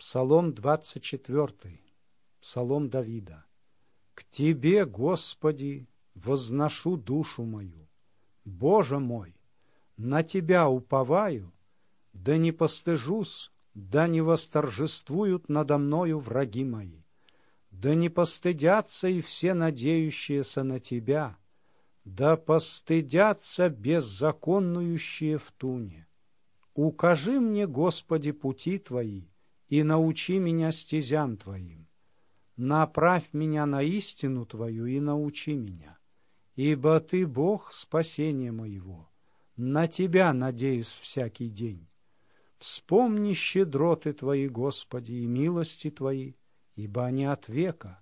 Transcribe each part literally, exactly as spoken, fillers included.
Псалом двадцать четвёртый, Псалом Давида. «К Тебе, Господи, возношу душу мою. Боже мой, на Тебя уповаю, да не постыжусь, да не восторжествуют надо мною враги мои, да не постыдятся и все надеющиеся на Тебя, да постыдятся беззаконнующие в туне. Укажи мне, Господи, пути Твои, и научи меня стезям Твоим. Направь меня на истину Твою и научи меня, ибо Ты Бог спасения моего, на Тебя надеюсь всякий день. Вспомни щедроты Твои, Господи, и милости Твои, ибо они от века.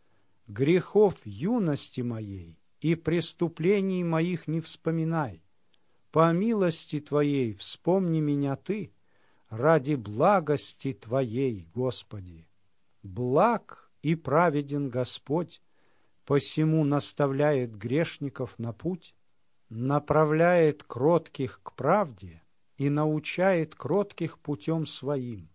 Грехов юности моей и преступлений моих не вспоминай. По милости Твоей вспомни меня Ты, ради благости Твоей, Господи. Благ и праведен Господь, посему наставляет грешников на путь, направляет кротких к правде и научает кротких путем своим.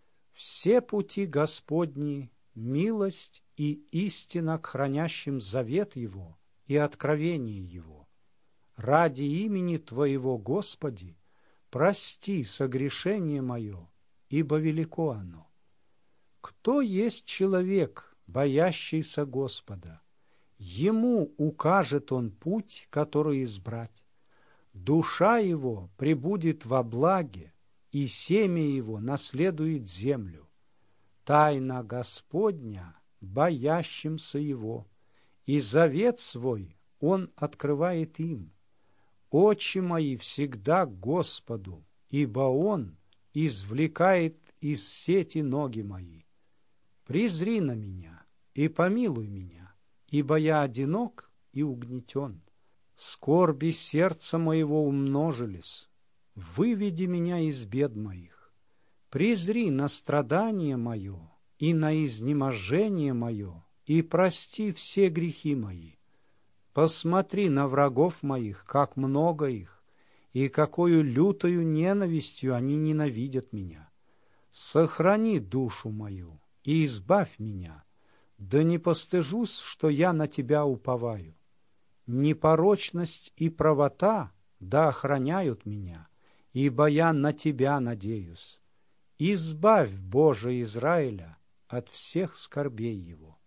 Все пути Господни — милость и истина к хранящим завет Его и откровение Его. Ради имени Твоего, Господи, прости согрешение мое, ибо велико оно. Кто есть человек, боящийся Господа? Ему укажет Он путь, который избрать. Душа его пребудет во благе, и семя его наследует землю. Тайна Господня боящимся Его, и завет свой Он открывает им. Очи мои всегда к Господу, ибо Он извлекает из сети ноги мои. Презри на меня и помилуй меня, ибо я одинок и угнетен. Скорби сердца моего умножились. Выведи меня из бед моих. Презри на страдание мое и на изнеможение мое, и прости все грехи мои. Посмотри на врагов моих, как много их, и какою лютою ненавистью они ненавидят меня. Сохрани душу мою и избавь меня, да не постыжусь, что я на Тебя уповаю. Непорочность и правота да охраняют меня, ибо я на Тебя надеюсь. Избавь, Боже Израиля, от всех скорбей его.